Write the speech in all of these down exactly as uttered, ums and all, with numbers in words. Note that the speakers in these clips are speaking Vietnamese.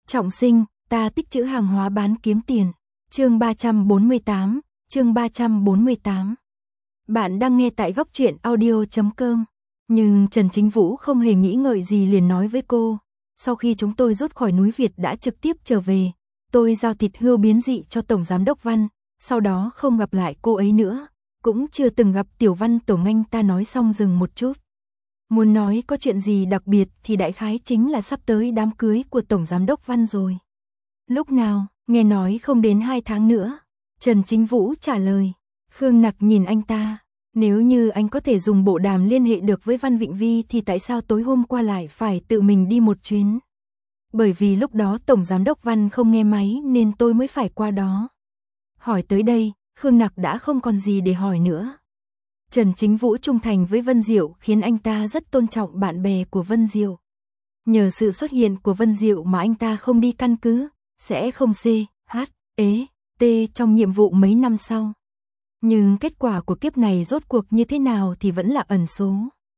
Trọng sinh, ta tích trữ hàng hóa bán kiếm tiền. Chương ba trăm bốn mươi tám, chương ba trăm bốn mươi tám. Bạn đang nghe tại góc truyện audio chấm com. Nhưng Trần Chính Vũ không hề nghĩ ngợi gì liền nói với cô, sau khi chúng tôi rút khỏi núi Việt đã trực tiếp trở về, tôi giao thịt hươu biến dị cho Tổng Giám Đốc Văn, sau đó không gặp lại cô ấy nữa, cũng chưa từng gặp Tiểu Văn Tổ Nganh. Ta nói xong dừng một chút. Muốn nói có chuyện gì đặc biệt thì đại khái chính là sắp tới đám cưới của Tổng Giám Đốc Văn rồi. Lúc nào? Nghe nói không đến hai tháng nữa. Trần Chính Vũ trả lời. Khương Nặc nhìn anh ta. Nếu như anh có thể dùng bộ đàm liên hệ được với Văn Vịnh Vi thì tại sao tối hôm qua lại phải tự mình đi một chuyến? Bởi vì lúc đó Tổng Giám Đốc Văn không nghe máy nên tôi mới phải qua đó. Hỏi tới đây, Khương Nặc đã không còn gì để hỏi nữa. Trần Chính Vũ trung thành với Vân Diệu khiến anh ta rất tôn trọng bạn bè của Vân Diệu. Nhờ sự xuất hiện của Vân Diệu mà anh ta không đi căn cứ, sẽ không C, H, E, T trong nhiệm vụ mấy năm sau. Nhưng kết quả của kiếp này rốt cuộc như thế nào thì vẫn là ẩn số.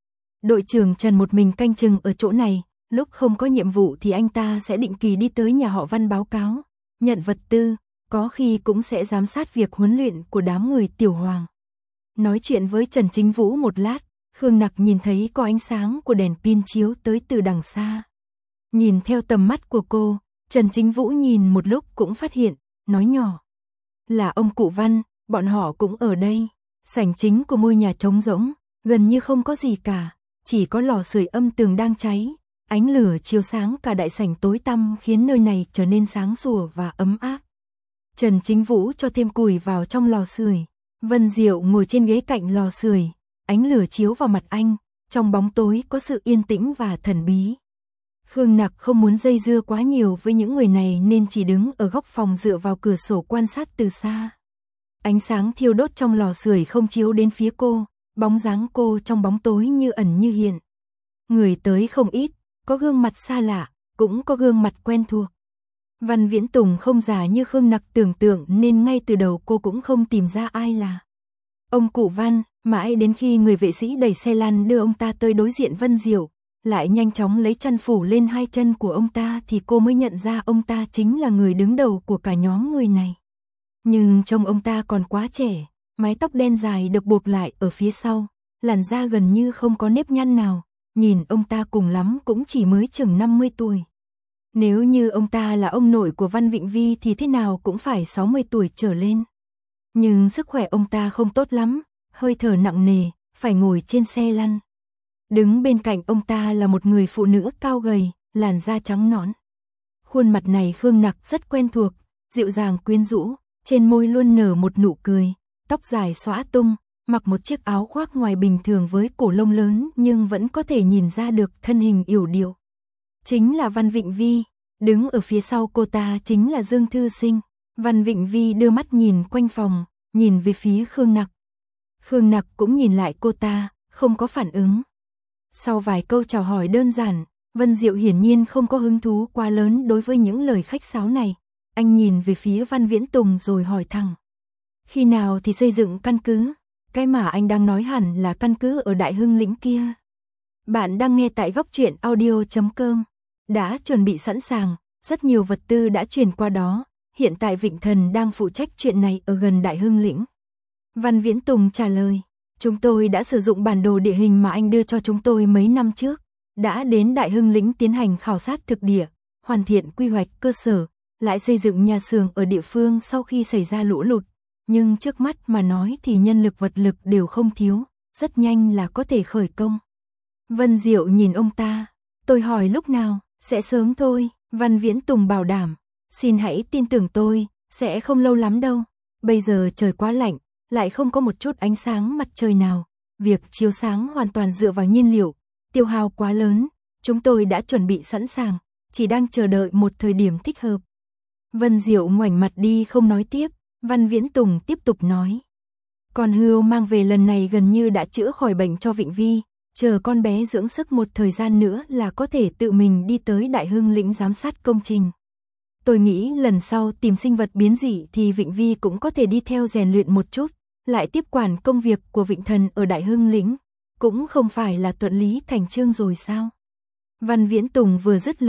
Đội trưởng Trần một mình canh chừng ở chỗ này, lúc không có nhiệm vụ thì anh ta sẽ định kỳ đi tới nhà họ Văn báo cáo, nhận vật tư, có khi cũng sẽ giám sát việc huấn luyện của đám người Tiểu Hoàng. Nói chuyện với Trần Chính Vũ một lát, Khương Nặc nhìn thấy có ánh sáng của đèn pin chiếu tới từ đằng xa. Nhìn theo tầm mắt của cô, Trần Chính Vũ nhìn một lúc cũng phát hiện, nói nhỏ. Là ông cụ Văn, bọn họ cũng ở đây. Sảnh chính của ngôi nhà trống rỗng, gần như không có gì cả, chỉ có lò sưởi âm tường đang cháy. Ánh lửa chiếu sáng cả đại sảnh tối tăm khiến nơi này trở nên sáng sủa và ấm áp. Trần Chính Vũ cho thêm củi vào trong lò sưởi. Vân Diệu ngồi trên ghế cạnh lò sưởi, ánh lửa chiếu vào mặt anh, trong bóng tối có sự yên tĩnh và thần bí. Khương Nặc không muốn dây dưa quá nhiều với những người này nên chỉ đứng ở góc phòng dựa vào cửa sổ quan sát từ xa. Ánh sáng thiêu đốt trong lò sưởi không chiếu đến phía cô, bóng dáng cô trong bóng tối như ẩn như hiện. Người tới không ít, có gương mặt xa lạ, cũng có gương mặt quen thuộc. Văn Viễn Tùng không già như Khương Nặc tưởng tượng nên ngay từ đầu cô cũng không tìm ra ai là ông cụ Văn, mãi đến khi người vệ sĩ đẩy xe lăn đưa ông ta tới đối diện Vân Diệu, lại nhanh chóng lấy chăn phủ lên hai chân của ông ta thì cô mới nhận ra ông ta chính là người đứng đầu của cả nhóm người này. Nhưng trông ông ta còn quá trẻ, mái tóc đen dài được buộc lại ở phía sau, làn da gần như không có nếp nhăn nào, nhìn ông ta cùng lắm cũng chỉ mới chừng năm mươi tuổi. Nếu như ông ta là ông nội của Văn Vịnh Vi thì thế nào cũng phải sáu mươi tuổi trở lên. Nhưng sức khỏe ông ta không tốt lắm, hơi thở nặng nề, phải ngồi trên xe lăn. Đứng bên cạnh ông ta là một người phụ nữ cao gầy, làn da trắng nõn. Khuôn mặt này Khương Nặc rất quen thuộc, dịu dàng quyến rũ, trên môi luôn nở một nụ cười, tóc dài xõa tung, mặc một chiếc áo khoác ngoài bình thường với cổ lông lớn nhưng vẫn có thể nhìn ra được thân hình yểu điệu. Chính là Văn Vịnh Vi, đứng ở phía sau cô ta chính là Dương Thư Sinh. Văn Vịnh Vi đưa mắt nhìn quanh phòng, nhìn về phía Khương Nặc. Khương Nặc cũng nhìn lại cô ta, không có phản ứng. Sau vài câu chào hỏi đơn giản, Vân Diệu hiển nhiên không có hứng thú quá lớn đối với những lời khách sáo này. Anh nhìn về phía Văn Viễn Tùng rồi hỏi thẳng. Khi nào thì xây dựng căn cứ? Cái mà anh đang nói hẳn là căn cứ ở Đại Hưng Lĩnh kia. Bạn đang nghe tại góc truyện audio chấm com. Đã chuẩn bị sẵn sàng, rất nhiều vật tư đã chuyển qua đó. Hiện tại Vịnh Thần đang phụ trách chuyện này ở gần Đại Hưng Lĩnh. Văn Viễn Tùng trả lời. Chúng tôi đã sử dụng bản đồ địa hình mà anh đưa cho chúng tôi mấy năm trước. Đã đến Đại Hưng Lĩnh tiến hành khảo sát thực địa, hoàn thiện quy hoạch cơ sở, lại xây dựng nhà xưởng ở địa phương sau khi xảy ra lũ lụt. Nhưng trước mắt mà nói thì nhân lực vật lực đều không thiếu, rất nhanh là có thể khởi công. Vân Diệu nhìn ông ta, tôi hỏi lúc nào, sẽ sớm thôi, Văn Viễn Tùng bảo đảm, xin hãy tin tưởng tôi, sẽ không lâu lắm đâu, bây giờ trời quá lạnh, lại không có một chút ánh sáng mặt trời nào, việc chiếu sáng hoàn toàn dựa vào nhiên liệu, tiêu hao quá lớn, chúng tôi đã chuẩn bị sẵn sàng, chỉ đang chờ đợi một thời điểm thích hợp. Vân Diệu ngoảnh mặt đi không nói tiếp, Văn Viễn Tùng tiếp tục nói. Con hươu mang về lần này gần như đã chữa khỏi bệnh cho Vịnh Vi, chờ con bé dưỡng sức một thời gian nữa là có thể tự mình đi tới Đại Hưng Lĩnh giám sát công trình. Tôi nghĩ lần sau tìm sinh vật biến dị thì Vịnh Vi cũng có thể đi theo rèn luyện một chút, lại tiếp quản công việc của Vịnh Thần ở Đại Hưng Lĩnh, cũng không phải là thuận lý thành chương rồi sao? Văn Viễn Tùng vừa dứt lời,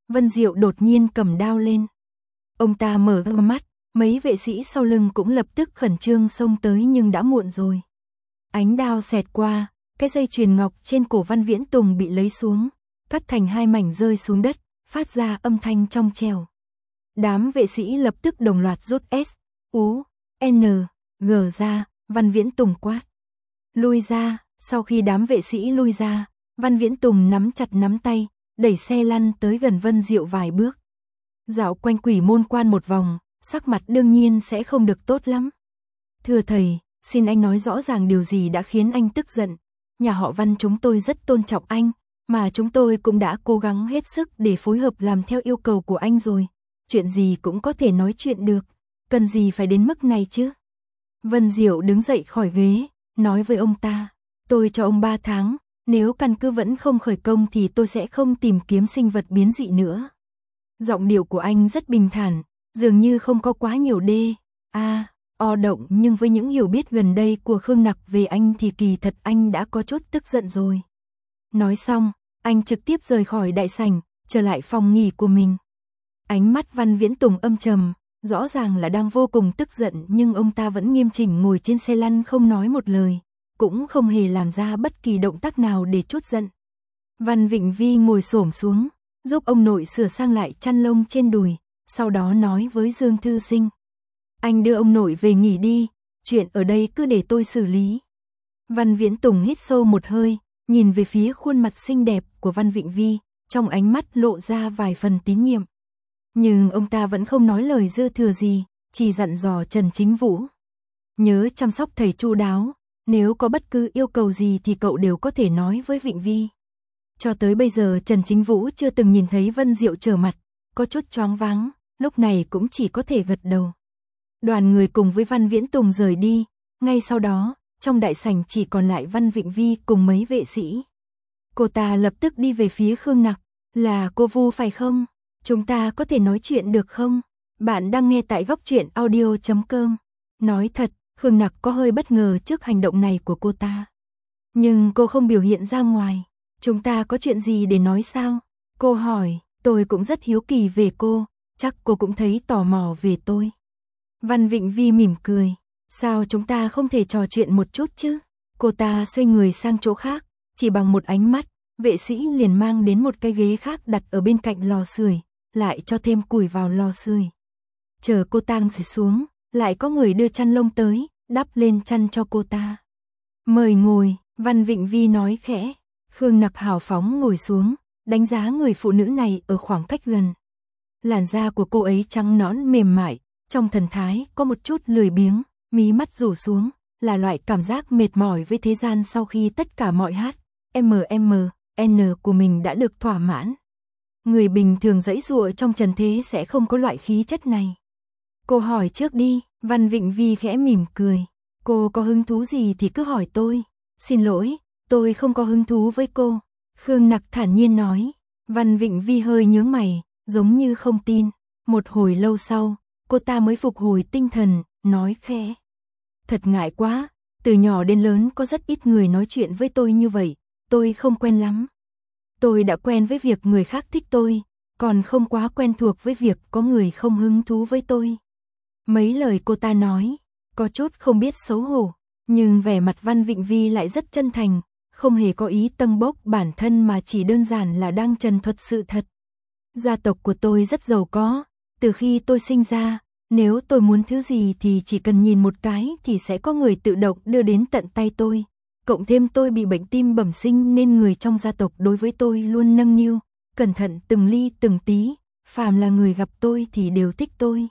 Vân Diệu đột nhiên cầm đao lên. Ông ta mở to mắt, mấy vệ sĩ sau lưng cũng lập tức khẩn trương xông tới nhưng đã muộn rồi. Ánh đao xẹt qua, cái dây chuyền ngọc trên cổ Văn Viễn Tùng bị lấy xuống, cắt thành hai mảnh rơi xuống đất, phát ra âm thanh trong trẻo. Đám vệ sĩ lập tức đồng loạt rút S, U, N, G ra, Văn Viễn Tùng quát. Lui ra, sau khi đám vệ sĩ lui ra, Văn Viễn Tùng nắm chặt nắm tay, đẩy xe lăn tới gần Vân Diệu vài bước. Dạo quanh Quỷ Môn Quan một vòng, sắc mặt đương nhiên sẽ không được tốt lắm. Thưa thầy, xin anh nói rõ ràng điều gì đã khiến anh tức giận. Nhà họ Văn chúng tôi rất tôn trọng anh, mà chúng tôi cũng đã cố gắng hết sức để phối hợp làm theo yêu cầu của anh rồi. Chuyện gì cũng có thể nói chuyện được, cần gì phải đến mức này chứ? Vân Diệu đứng dậy khỏi ghế, nói với ông ta, tôi cho ông ba tháng, nếu căn cứ vẫn không khởi công thì tôi sẽ không tìm kiếm sinh vật biến dị nữa. Giọng điệu của anh rất bình thản, dường như không có quá nhiều đê, a, o động, nhưng với những hiểu biết gần đây của Khương Nặc về anh thì kỳ thật anh đã có chút tức giận rồi. Nói xong, anh trực tiếp rời khỏi đại sảnh, trở lại phòng nghỉ của mình. Ánh mắt Văn Viễn Tùng âm trầm, rõ ràng là đang vô cùng tức giận, nhưng ông ta vẫn nghiêm chỉnh ngồi trên xe lăn không nói một lời, cũng không hề làm ra bất kỳ động tác nào để trút giận. Văn Vịnh Vi ngồi xổm xuống, giúp ông nội sửa sang lại chăn lông trên đùi, sau đó nói với Dương Thư Sinh. Anh đưa ông nội về nghỉ đi, chuyện ở đây cứ để tôi xử lý. Văn Viễn Tùng hít sâu một hơi, nhìn về phía khuôn mặt xinh đẹp của Văn Vịnh Vi, trong ánh mắt lộ ra vài phần tín nhiệm. Nhưng ông ta vẫn không nói lời dư thừa gì, chỉ dặn dò Trần Chính Vũ. Nhớ chăm sóc thầy chu đáo, nếu có bất cứ yêu cầu gì thì cậu đều có thể nói với Vịnh Vi. Cho tới bây giờ Trần Chính Vũ chưa từng nhìn thấy Vân Diệu trở mặt, có chút choáng váng, lúc này cũng chỉ có thể gật đầu. Đoàn người cùng với Văn Viễn Tùng rời đi, ngay sau đó, trong đại sảnh chỉ còn lại Văn Vịnh Vi cùng mấy vệ sĩ. Cô ta lập tức đi về phía Khương Nặc, là cô Vu phải không? Chúng ta có thể nói chuyện được không? Bạn đang nghe tại góc truyện audio chấm com. Nói thật, Khương Nặc có hơi bất ngờ trước hành động này của cô ta. Nhưng cô không biểu hiện ra ngoài. Chúng ta có chuyện gì để nói sao? Cô hỏi, tôi cũng rất hiếu kỳ về cô, chắc cô cũng thấy tò mò về tôi. Văn Vịnh Vi mỉm cười, sao chúng ta không thể trò chuyện một chút chứ? Cô ta xoay người sang chỗ khác, chỉ bằng một ánh mắt, vệ sĩ liền mang đến một cái ghế khác đặt ở bên cạnh lò sưởi, lại cho thêm củi vào lò sưởi. Chờ cô ta ngồi xuống, lại có người đưa chăn lông tới, đắp lên chăn cho cô ta. Mời ngồi, Văn Vịnh Vi nói khẽ. Khương Nặc hào phóng ngồi xuống, đánh giá người phụ nữ này ở khoảng cách gần. Làn da của cô ấy trắng nõn mềm mại, trong thần thái có một chút lười biếng, mí mắt rủ xuống, là loại cảm giác mệt mỏi với thế gian sau khi tất cả mọi hát, em em, en của mình đã được thỏa mãn. Người bình thường giãy giụa trong trần thế sẽ không có loại khí chất này. Cô hỏi trước đi, Văn Vịnh Vi khẽ mỉm cười. Cô có hứng thú gì thì cứ hỏi tôi. Xin lỗi, tôi không có hứng thú với cô. Khương Nặc thản nhiên nói. Văn Vịnh Vi hơi nhướng mày, giống như không tin. Một hồi lâu sau, cô ta mới phục hồi tinh thần, nói khẽ. Thật ngại quá, từ nhỏ đến lớn có rất ít người nói chuyện với tôi như vậy, tôi không quen lắm. Tôi đã quen với việc người khác thích tôi, còn không quá quen thuộc với việc có người không hứng thú với tôi. Mấy lời cô ta nói, có chút không biết xấu hổ, nhưng vẻ mặt Văn Vịnh Vi lại rất chân thành, không hề có ý tâng bốc bản thân mà chỉ đơn giản là đang trần thuật sự thật. Gia tộc của tôi rất giàu có, từ khi tôi sinh ra, nếu tôi muốn thứ gì thì chỉ cần nhìn một cái thì sẽ có người tự động đưa đến tận tay tôi. Cộng thêm tôi bị bệnh tim bẩm sinh nên người trong gia tộc đối với tôi luôn nâng niu, cẩn thận từng ly từng tí, phàm là người gặp tôi thì đều thích tôi.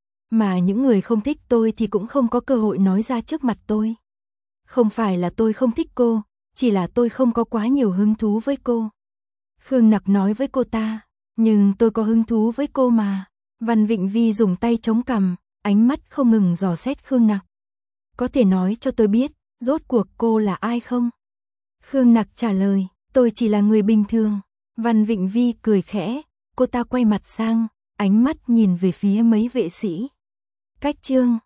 Mà những người không thích tôi thì cũng không có cơ hội nói ra trước mặt tôi. Không phải là tôi không thích cô, chỉ là tôi không có quá nhiều hứng thú với cô. Khương Nặc nói với cô ta, nhưng tôi có hứng thú với cô mà. Văn Vịnh Vi dùng tay chống cằm, ánh mắt không ngừng dò xét Khương Nặc. Có thể nói cho tôi biết, rốt cuộc cô là ai không? Khương Nặc trả lời, tôi chỉ là người bình thường. Văn Vịnh Vi cười khẽ, cô ta quay mặt sang, ánh mắt nhìn về phía mấy vệ sĩ. Cách chương